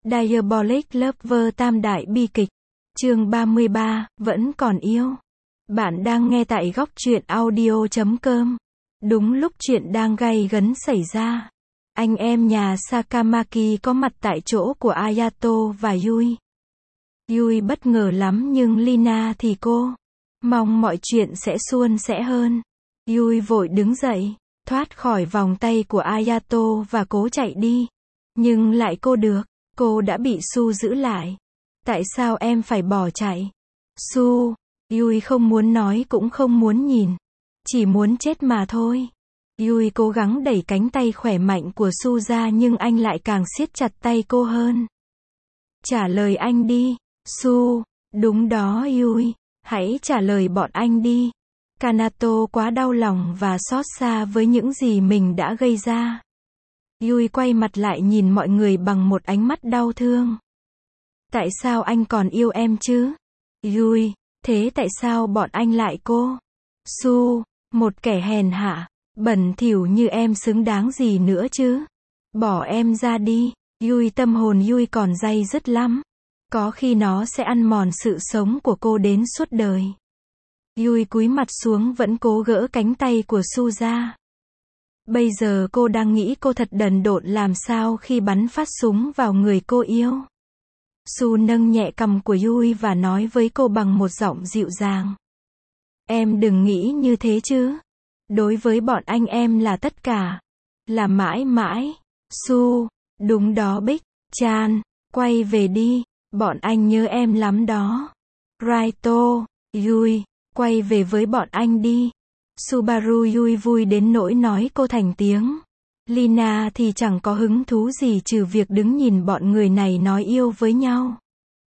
Diabolic Lover tam đại bi kịch. Chương 33, vẫn còn yêu. Bạn đang nghe tại góc truyện audio.com. Đúng lúc chuyện đang gay gấn xảy ra, anh em nhà Sakamaki có mặt tại chỗ của Ayato và Yui. Yui bất ngờ lắm nhưng Lina thì cô mong mọi chuyện sẽ suôn sẻ hơn. Yui vội đứng dậy, thoát khỏi vòng tay của Ayato và cố chạy đi. Nhưng lại cô đã bị Su giữ lại. Tại sao em phải bỏ chạy? Su, Yui không muốn nói cũng không muốn nhìn. Chỉ muốn chết mà thôi. Yui cố gắng đẩy cánh tay khỏe mạnh của Su ra nhưng anh lại càng siết chặt tay cô hơn. Trả lời anh đi, Su. Đúng đó Yui, hãy trả lời bọn anh đi. Kanato quá đau lòng và xót xa với những gì mình đã gây ra. Yui quay mặt lại nhìn mọi người bằng một ánh mắt đau thương. Tại sao anh còn yêu em chứ? Yui, thế tại sao bọn anh lại cô? Su, một kẻ hèn hạ, bẩn thỉu như em xứng đáng gì nữa chứ? Bỏ em ra đi. Yui, tâm hồn Yui còn day dứt lắm. Có khi nó sẽ ăn mòn sự sống của cô đến suốt đời. Yui cúi mặt xuống vẫn cố gỡ cánh tay của Su ra. Bây giờ cô đang nghĩ cô thật đần độn làm sao khi bắn phát súng vào người cô yêu. Su nâng nhẹ cằm của Yui và nói với cô bằng một giọng dịu dàng. Em đừng nghĩ như thế chứ. Đối với bọn anh em là tất cả. Là mãi mãi. Su, đúng đó Bích Chan, quay về đi. Bọn anh nhớ em lắm đó. Raito, Yui, quay về với bọn anh đi. Subaru Yui vui đến nỗi nói cô thành tiếng. Lina thì chẳng có hứng thú gì trừ việc đứng nhìn bọn người này nói yêu với nhau.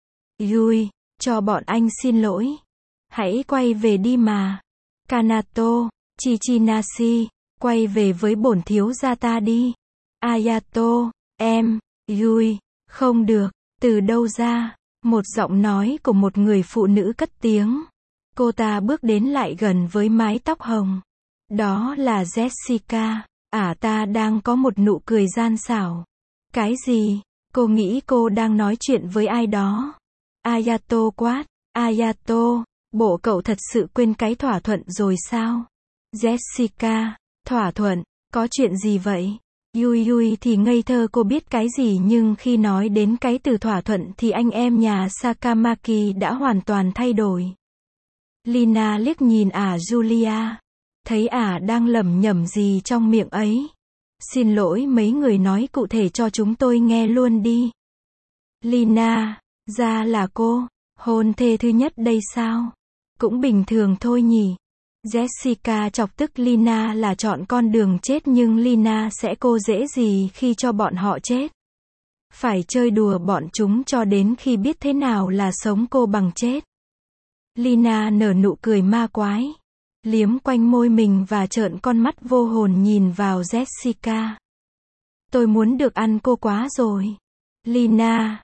Yui, cho bọn anh xin lỗi. Hãy quay về đi mà. Kanato, Chichinashi, quay về với bổn thiếu gia ta đi. Ayato, em, Yui, không được, từ đâu ra? Một giọng nói của một người phụ nữ cất tiếng. Cô ta bước đến lại gần với mái tóc hồng. Đó là Jessica. Ta đang có một nụ cười gian xảo. Cái gì? Cô nghĩ cô đang nói chuyện với ai đó. Ayato quát. Ayato, bộ cậu thật sự quên cái thỏa thuận rồi sao? Jessica, thỏa thuận, có chuyện gì vậy? Yui thì ngây thơ cô biết cái gì nhưng khi nói đến cái từ thỏa thuận thì anh em nhà Sakamaki đã hoàn toàn thay đổi. Lina liếc nhìn Julia. Thấy đang lẩm nhẩm gì trong miệng ấy. Xin lỗi mấy người nói cụ thể cho chúng tôi nghe luôn đi. Lina, ra là cô, hôn thê thứ nhất đây sao? Cũng bình thường thôi nhỉ. Jessica chọc tức Lina là chọn con đường chết nhưng Lina sẽ cô dễ gì khi cho bọn họ chết. Phải chơi đùa bọn chúng cho đến khi biết thế nào là sống cô bằng chết. Lina nở nụ cười ma quái. Liếm quanh môi mình và trợn con mắt vô hồn nhìn vào Jessica. Tôi muốn được ăn cô quá rồi. Lina,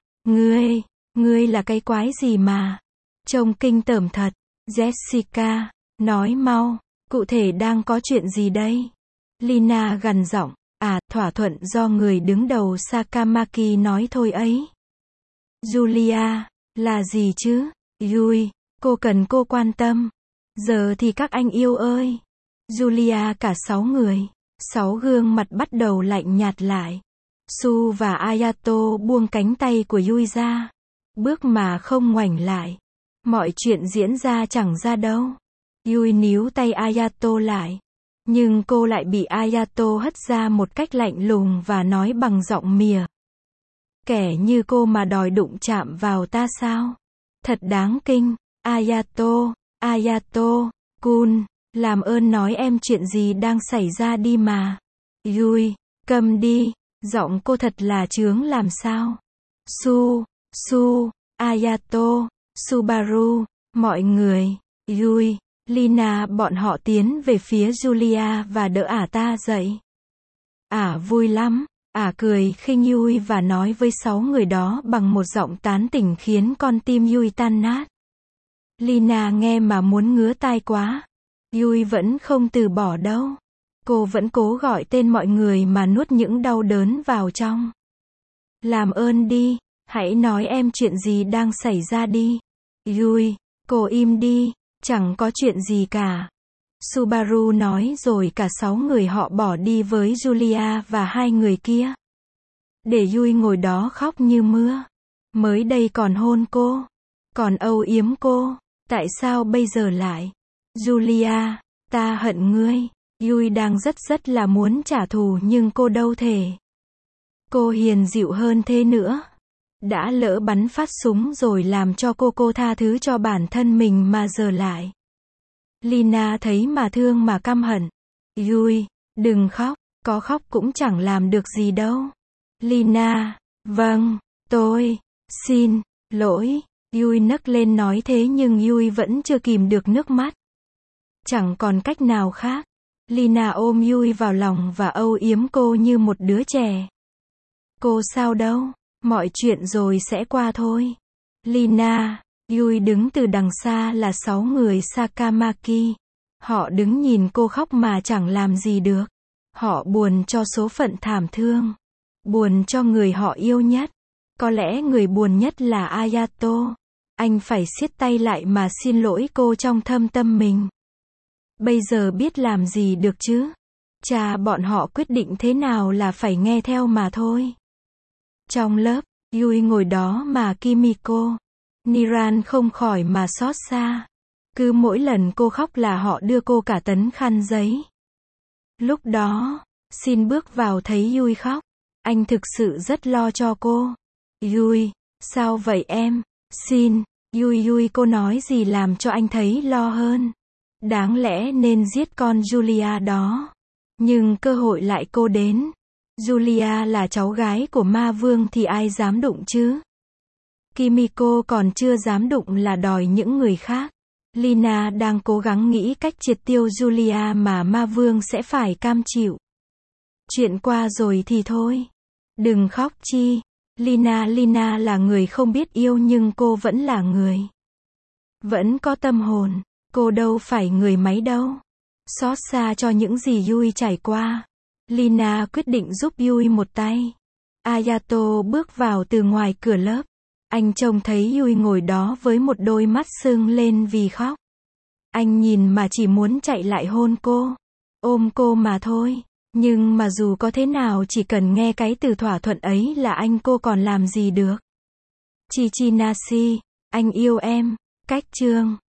ngươi là cái quái gì mà? Trông kinh tởm thật. Jessica, nói mau, cụ thể đang có chuyện gì đây? Lina gằn giọng. Thỏa thuận do người đứng đầu Sakamaki nói thôi ấy. Julia, là gì chứ? Yui, cô cần cô quan tâm. Giờ thì các anh yêu ơi. Julia cả 6 người. 6 gương mặt bắt đầu lạnh nhạt lại. Su và Ayato buông cánh tay của Yui ra. Bước mà không ngoảnh lại. Mọi chuyện diễn ra chẳng ra đâu. Yui níu tay Ayato lại. Nhưng cô lại bị Ayato hất ra một cách lạnh lùng và nói bằng giọng mỉa. Kẻ như cô mà đòi đụng chạm vào ta sao? Thật đáng kinh. Ayato, Kun, làm ơn nói em chuyện gì đang xảy ra đi mà. Yui, câm đi, giọng cô thật là chướng làm sao. Su, Ayato, Subaru, mọi người, Yui, Lina bọn họ tiến về phía Julia và đỡ ta dậy. Vui lắm, cười khinh Yui và nói với 6 người đó bằng một giọng tán tỉnh khiến con tim Yui tan nát. Lina nghe mà muốn ngứa tai quá. Yui vẫn không từ bỏ đâu. Cô vẫn cố gọi tên mọi người mà nuốt những đau đớn vào trong. Làm ơn đi, Hãy nói em chuyện gì đang xảy ra đi. Yui, cô im đi, chẳng có chuyện gì cả. Subaru nói rồi cả 6 người họ bỏ đi với Julia và 2 người kia. Để Yui ngồi đó khóc như mưa. Mới đây còn hôn cô, còn âu yếm cô, tại sao bây giờ lại? Julia, ta hận ngươi. Yui đang rất là muốn trả thù nhưng cô đâu thể. Cô hiền dịu hơn thế nữa. Đã lỡ bắn phát súng rồi làm cho cô tha thứ cho bản thân mình mà giờ lại. Lina thấy mà thương mà căm hận. Yui, đừng khóc, có khóc cũng chẳng làm được gì đâu. Lina, vâng, tôi, xin, lỗi. Yui nấc lên nói thế nhưng Yui vẫn chưa kìm được nước mắt. Chẳng còn cách nào khác. Lina ôm Yui vào lòng và âu yếm cô như một đứa trẻ. Cô sao đâu, mọi chuyện rồi sẽ qua thôi. Lina, Yui đứng từ đằng xa là 6 người Sakamaki. Họ đứng nhìn cô khóc mà chẳng làm gì được. Họ buồn cho số phận thảm thương. Buồn cho người họ yêu nhất. Có lẽ người buồn nhất là Ayato. Anh phải siết tay lại mà xin lỗi cô trong thâm tâm mình. Bây giờ biết làm gì được chứ? Cha bọn họ quyết định thế nào là phải nghe theo mà thôi. Trong lớp, Yui ngồi đó mà Kimiko, Niran không khỏi mà xót xa. Cứ mỗi lần cô khóc là họ đưa cô cả tấn khăn giấy. Lúc đó, Shin bước vào thấy Yui khóc. Anh thực sự rất lo cho cô. Yui, sao vậy em? Shin, Yui cô nói gì làm cho anh thấy lo hơn? Đáng lẽ nên giết con Julia đó. Nhưng cơ hội lại cô đến. Julia là cháu gái của ma vương thì ai dám đụng chứ? Kimiko còn chưa dám đụng là đòi những người khác. Lina đang cố gắng nghĩ cách triệt tiêu Julia mà ma vương sẽ phải cam chịu. Chuyện qua rồi thì thôi. Đừng khóc chi. Lina là người không biết yêu nhưng cô vẫn là người. Vẫn có tâm hồn. Cô đâu phải người máy đâu. Xót xa cho những gì Yui trải qua. Lina quyết định giúp Yui một tay. Ayato bước vào từ ngoài cửa lớp. Anh trông thấy Yui ngồi đó với một đôi mắt sưng lên vì khóc. Anh nhìn mà chỉ muốn chạy lại hôn cô. Ôm cô mà thôi. Nhưng mà dù có thế nào chỉ cần nghe cái từ thỏa thuận ấy là anh cô còn làm gì được. Chichinashi, anh yêu em. Cách chương